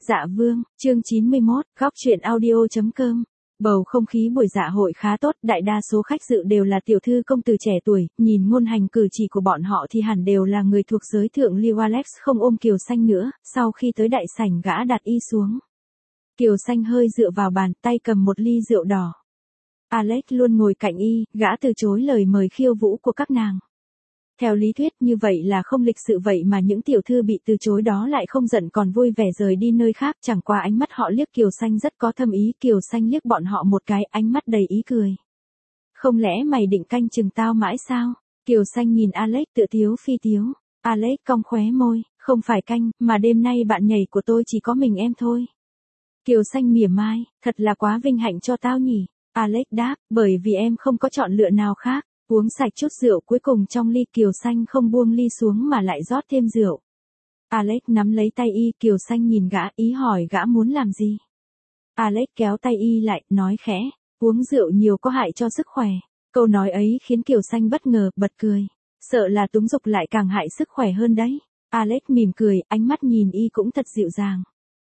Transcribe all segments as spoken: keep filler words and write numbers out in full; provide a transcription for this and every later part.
Dạ Vương, chương chín mươi mốt, góc truyện audio chấm com. Bầu không khí buổi dạ hội khá tốt, đại đa số khách dự đều là tiểu thư công tử trẻ tuổi, nhìn ngôn hành cử chỉ của bọn họ thì hẳn đều là người thuộc giới thượng lưu. Alex không ôm Kiều Xanh nữa, sau khi tới đại sảnh gã đặt y xuống. Kiều Xanh hơi dựa vào bàn, tay cầm một ly rượu đỏ. Alex luôn ngồi cạnh y, gã từ chối lời mời khiêu vũ của các nàng. Theo lý thuyết như vậy là không lịch sự, vậy mà những tiểu thư bị từ chối đó lại không giận còn vui vẻ rời đi nơi khác, chẳng qua ánh mắt họ liếc Kiều Xanh rất có thâm ý. Kiều Xanh liếc bọn họ một cái, ánh mắt đầy ý cười. Không lẽ mày định canh chừng tao mãi sao? Kiều Xanh nhìn Alex tựa tiếu phi tiếu. Alex cong khóe môi, không phải canh, mà đêm nay bạn nhảy của tôi chỉ có mình em thôi. Kiều Xanh mỉa mai, thật là quá vinh hạnh cho tao nhỉ. Alex đáp, bởi vì em không có chọn lựa nào khác. Uống sạch chút rượu cuối cùng trong ly, Kiều Xanh không buông ly xuống mà lại rót thêm rượu. Alex nắm lấy tay y, Kiều Xanh nhìn gã, ý hỏi gã muốn làm gì. Alex kéo tay y lại, nói khẽ, uống rượu nhiều có hại cho sức khỏe. Câu nói ấy khiến Kiều Xanh bất ngờ, bật cười. Sợ là túng dục lại càng hại sức khỏe hơn đấy. Alex mỉm cười, ánh mắt nhìn y cũng thật dịu dàng.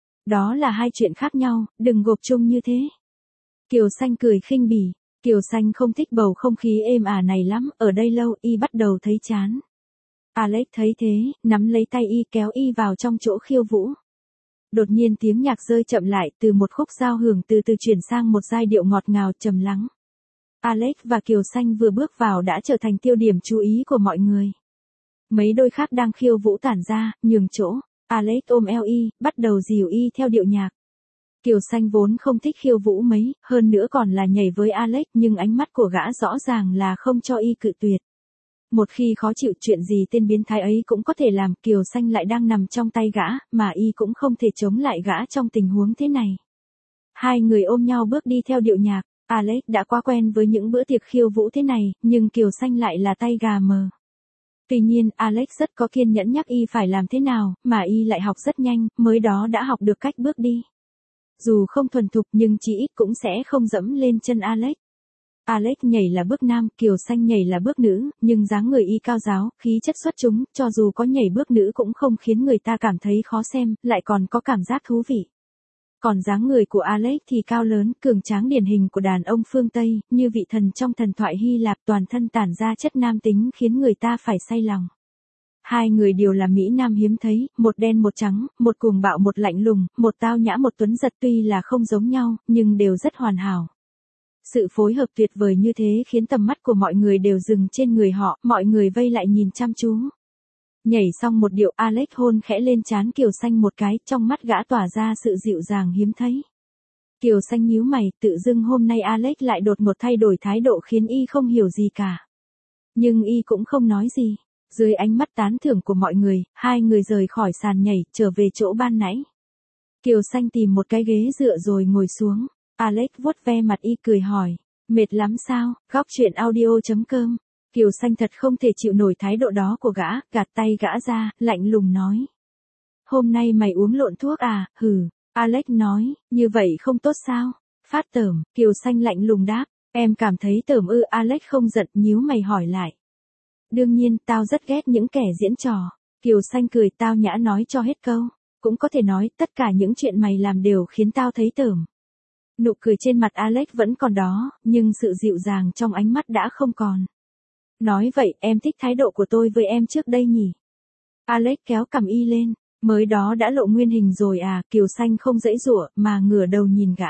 Đó là hai chuyện khác nhau, đừng gộp chung như thế. Kiều Xanh cười khinh bỉ. Kiều Xanh không thích bầu không khí êm ả này lắm, ở đây lâu y bắt đầu thấy chán. Alex thấy thế, nắm lấy tay y kéo y vào trong chỗ khiêu vũ. Đột nhiên tiếng nhạc rơi chậm lại, từ một khúc giao hưởng từ từ chuyển sang một giai điệu ngọt ngào trầm lắng. Alex và Kiều Xanh vừa bước vào đã trở thành tiêu điểm chú ý của mọi người. Mấy đôi khác đang khiêu vũ tản ra, nhường chỗ. Alex ôm eo y, bắt đầu dìu y theo điệu nhạc. Kiều Xanh vốn không thích khiêu vũ mấy, hơn nữa còn là nhảy với Alex, nhưng ánh mắt của gã rõ ràng là không cho y cự tuyệt. Một khi khó chịu, chuyện gì tên biến thái ấy cũng có thể làm. Kiều Xanh lại đang nằm trong tay gã, mà y cũng không thể chống lại gã trong tình huống thế này. Hai người ôm nhau bước đi theo điệu nhạc. Alex đã quá quen với những bữa tiệc khiêu vũ thế này, nhưng Kiều Xanh lại là tay gà mờ. Tuy nhiên, Alex rất có kiên nhẫn nhắc y phải làm thế nào, mà y lại học rất nhanh, mới đó đã học được cách bước đi. Dù không thuần thục nhưng chỉ ít cũng sẽ không dẫm lên chân Alex. Alex nhảy là bước nam, Kiều Xanh nhảy là bước nữ, nhưng dáng người y cao ráo, khí chất xuất chúng, cho dù có nhảy bước nữ cũng không khiến người ta cảm thấy khó xem, lại còn có cảm giác thú vị. Còn dáng người của Alex thì cao lớn, cường tráng điển hình của đàn ông phương Tây, như vị thần trong thần thoại Hy Lạp, toàn thân tản ra chất nam tính khiến người ta phải say lòng. Hai người đều là mỹ nam hiếm thấy, một đen một trắng, một cuồng bạo một lạnh lùng, một tao nhã một tuấn giật, tuy là không giống nhau, nhưng đều rất hoàn hảo. Sự phối hợp tuyệt vời như thế khiến tầm mắt của mọi người đều dừng trên người họ, mọi người vây lại nhìn chăm chú. Nhảy xong một điệu, Alex hôn khẽ lên trán Kiều Xanh một cái, trong mắt gã tỏa ra sự dịu dàng hiếm thấy. Kiều Xanh nhíu mày, tự dưng hôm nay Alex lại đột ngột thay đổi thái độ khiến y không hiểu gì cả. Nhưng y cũng không nói gì. Dưới ánh mắt tán thưởng của mọi người, hai người rời khỏi sàn nhảy, trở về chỗ ban nãy. Kiều Xanh tìm một cái ghế dựa rồi ngồi xuống. Alex vuốt ve mặt y cười hỏi, mệt lắm sao? Góc truyện audio chấm com. Kiều Xanh thật không thể chịu nổi thái độ đó của gã, gạt tay gã ra, lạnh lùng nói. Hôm nay mày uống lộn thuốc à, hừ. Alex nói, như vậy không tốt sao? Phát tởm, Kiều Xanh lạnh lùng đáp, em cảm thấy tởm ư? Alex không giận, nhíu mày hỏi lại. Đương nhiên, tao rất ghét những kẻ diễn trò. Kiều Xanh cười tao nhã nói cho hết câu. Cũng có thể nói, tất cả những chuyện mày làm đều khiến tao thấy tởm. Nụ cười trên mặt Alex vẫn còn đó, nhưng sự dịu dàng trong ánh mắt đã không còn. Nói vậy, em thích thái độ của tôi với em trước đây nhỉ? Alex kéo cằm y lên, mới đó đã lộ nguyên hình rồi à? Kiều Xanh không giãy giụa, mà ngửa đầu nhìn gã.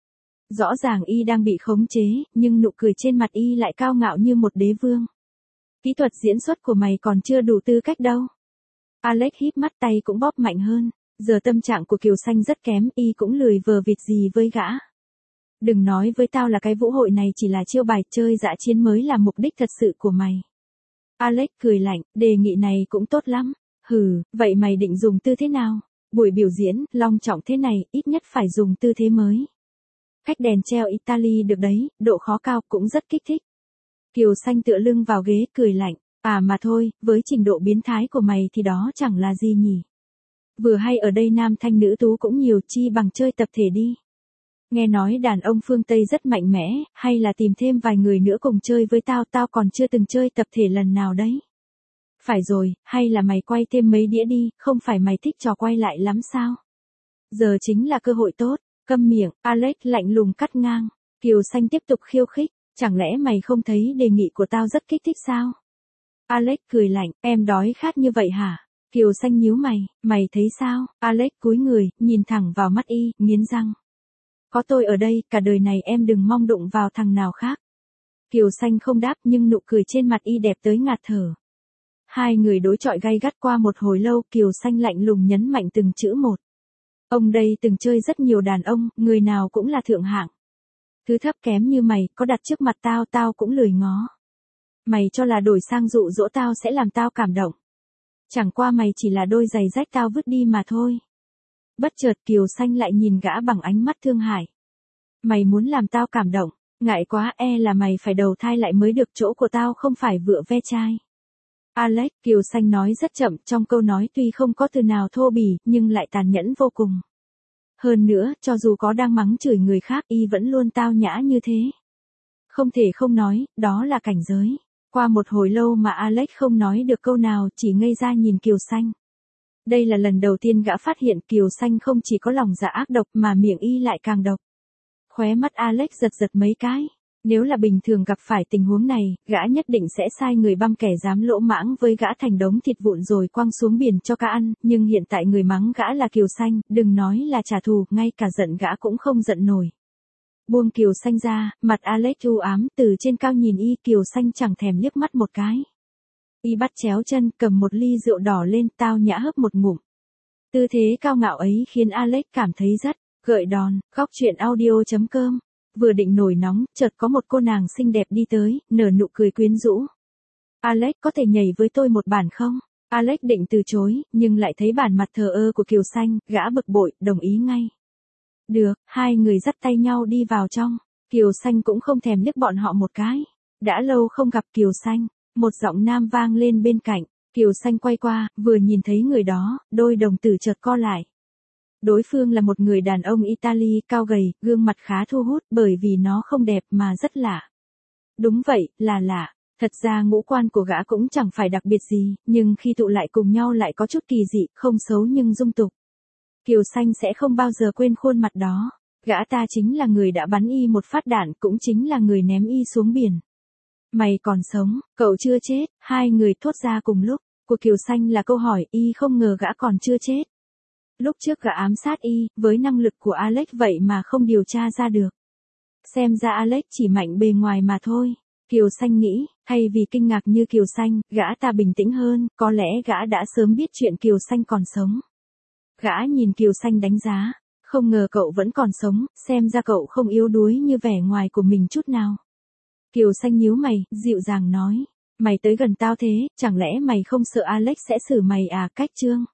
Rõ ràng y đang bị khống chế, nhưng nụ cười trên mặt y lại cao ngạo như một đế vương. Kỹ thuật diễn xuất của mày còn chưa đủ tư cách đâu. Alex híp mắt, tay cũng bóp mạnh hơn. Giờ tâm trạng của Kiều Xanh rất kém, y cũng lười vờ vịt gì với gã. Đừng nói với tao là cái vũ hội này chỉ là chiêu bài chơi dã chiến mới là mục đích thật sự của mày. Alex cười lạnh, đề nghị này cũng tốt lắm. Hừ, vậy mày định dùng tư thế nào? Buổi biểu diễn, long trọng thế này, ít nhất phải dùng tư thế mới. Cách đèn treo Italy được đấy, độ khó cao cũng rất kích thích. Kiều Xanh tựa lưng vào ghế cười lạnh, à mà thôi, với trình độ biến thái của mày thì đó chẳng là gì nhỉ. Vừa hay ở đây nam thanh nữ tú cũng nhiều, chi bằng chơi tập thể đi. Nghe nói đàn ông phương Tây rất mạnh mẽ, hay là tìm thêm vài người nữa cùng chơi với tao, tao còn chưa từng chơi tập thể lần nào đấy. Phải rồi, hay là mày quay thêm mấy đĩa đi, không phải mày thích trò quay lại lắm sao? Giờ chính là cơ hội tốt. Câm miệng, Alex lạnh lùng cắt ngang. Kiều Xanh tiếp tục khiêu khích, chẳng lẽ mày không thấy đề nghị của tao rất kích thích sao? Alex cười lạnh, em đói khát như vậy hả? Kiều Xanh nhíu mày, mày thấy sao? Alex cúi người, nhìn thẳng vào mắt y, nghiến răng. Có tôi ở đây, cả đời này em đừng mong đụng vào thằng nào khác. Kiều Xanh không đáp nhưng nụ cười trên mặt y đẹp tới ngạt thở. Hai người đối chọi gay gắt qua một hồi lâu, Kiều Xanh lạnh lùng nhấn mạnh từng chữ một. Ông đây từng chơi rất nhiều đàn ông, người nào cũng là thượng hạng. Thứ thấp kém như mày, có đặt trước mặt tao tao cũng lười ngó. Mày cho là đổi sang dụ dỗ tao sẽ làm tao cảm động. Chẳng qua mày chỉ là đôi giày rách tao vứt đi mà thôi. Bất chợt Kiều Xanh lại nhìn gã bằng ánh mắt thương hại. Mày muốn làm tao cảm động, ngại quá, e là mày phải đầu thai lại mới được, chỗ của tao không phải vựa ve chai. Alex, Kiều Xanh nói rất chậm, trong câu nói tuy không có từ nào thô bỉ, nhưng lại tàn nhẫn vô cùng. Hơn nữa, cho dù có đang mắng chửi người khác, y vẫn luôn tao nhã như thế. Không thể không nói, đó là cảnh giới. Qua một hồi lâu mà Alex không nói được câu nào, chỉ ngây ra nhìn Kiều Xanh. Đây là lần đầu tiên gã phát hiện Kiều Xanh không chỉ có lòng dạ ác độc mà miệng y lại càng độc. Khóe mắt Alex giật giật mấy cái. Nếu là bình thường gặp phải tình huống này, gã nhất định sẽ sai người băm kẻ dám lỗ mãng với gã thành đống thịt vụn rồi quăng xuống biển cho cá ăn, nhưng hiện tại người mắng gã là Kiều Xanh, đừng nói là trả thù, ngay cả giận gã cũng không giận nổi. Buông Kiều Xanh ra, mặt Alex u ám, từ trên cao nhìn y, Kiều Xanh chẳng thèm liếc mắt một cái. Y bắt chéo chân, cầm một ly rượu đỏ lên, tao nhã hớp một ngụm. Tư thế cao ngạo ấy khiến Alex cảm thấy rất gợi đòn. Góc truyện audio chấm com. Vừa định nổi nóng, chợt có một cô nàng xinh đẹp đi tới, nở nụ cười quyến rũ. Alex, có thể nhảy với tôi một bản không? Alex định từ chối, nhưng lại thấy bản mặt thờ ơ của Kiều Xanh, gã bực bội, đồng ý ngay. Được, hai người dắt tay nhau đi vào trong. Kiều Xanh cũng không thèm liếc bọn họ một cái. Đã lâu không gặp Kiều Xanh, một giọng nam vang lên bên cạnh. Kiều Xanh quay qua, vừa nhìn thấy người đó, đôi đồng tử chợt co lại. Đối phương là một người đàn ông Italy cao gầy, gương mặt khá thu hút bởi vì nó không đẹp mà rất lạ. Đúng vậy, là lạ. Thật ra ngũ quan của gã cũng chẳng phải đặc biệt gì, nhưng khi tụ lại cùng nhau lại có chút kỳ dị, không xấu nhưng dung tục. Kiều Xanh sẽ không bao giờ quên khuôn mặt đó. Gã ta chính là người đã bắn y một phát đạn, cũng chính là người ném y xuống biển. Mày còn sống, cậu chưa chết, hai người thốt ra cùng lúc. Của Kiều Xanh là câu hỏi, y không ngờ gã còn chưa chết. Lúc trước gã ám sát y, với năng lực của Alex vậy mà không điều tra ra được. Xem ra Alex chỉ mạnh bề ngoài mà thôi. Kiều Xanh nghĩ, thay vì kinh ngạc như Kiều Xanh, gã ta bình tĩnh hơn, có lẽ gã đã sớm biết chuyện Kiều Xanh còn sống. Gã nhìn Kiều Xanh đánh giá, không ngờ cậu vẫn còn sống, xem ra cậu không yếu đuối như vẻ ngoài của mình chút nào. Kiều Xanh nhíu mày, dịu dàng nói, mày tới gần tao thế, chẳng lẽ mày không sợ Alex sẽ xử mày à? Cách chương